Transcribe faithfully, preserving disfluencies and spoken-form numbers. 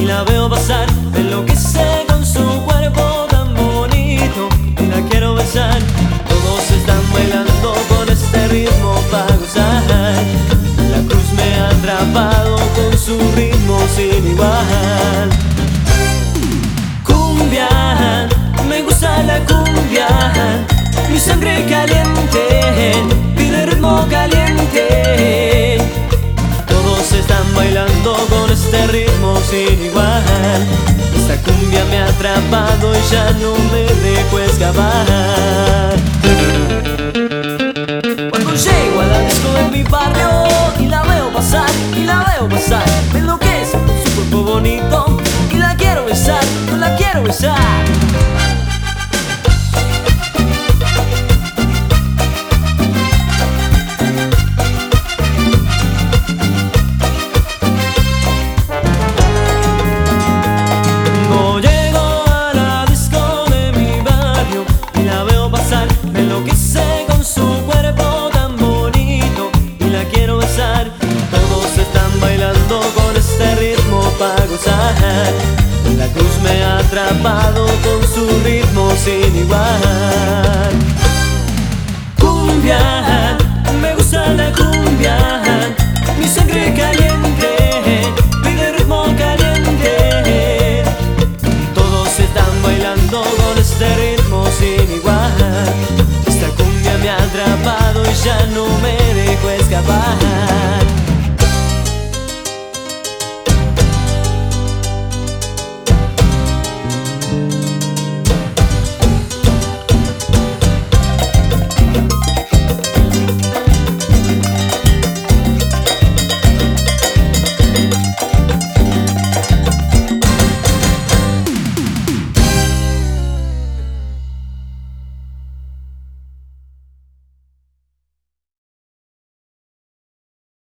la veo pasar, me enloquece con su cuerpo tan bonito y la quiero besar. Todos están bailando con este ritmo para gozar. La cruz me ha atrapado con su ritmo sin igual. Cumbia, me gusta la cumbia, mi sangre caliente pide ritmo caliente. Todos están bailando con este ritmo sin igual. Esta cumbia me ha atrapado y ya no me dejo escapar. Cuando llego a la disco de mi barrio y la veo pasar, y la veo pasar, me enloquece con su cuerpo bonito y la quiero besar, yo la quiero besar. Me enloquece con su cuerpo tan bonito y la quiero besar. Todos están bailando con este ritmo para gozar. La cruz me ha atrapado con su ritmo sin igual. Cumbia, me gusta la cumbia, mi sangre caliente pide ritmo caliente. Todos están bailando con este ritmo sin igual. Esta cumbia me ha atrapado y ya no me dejo escapar.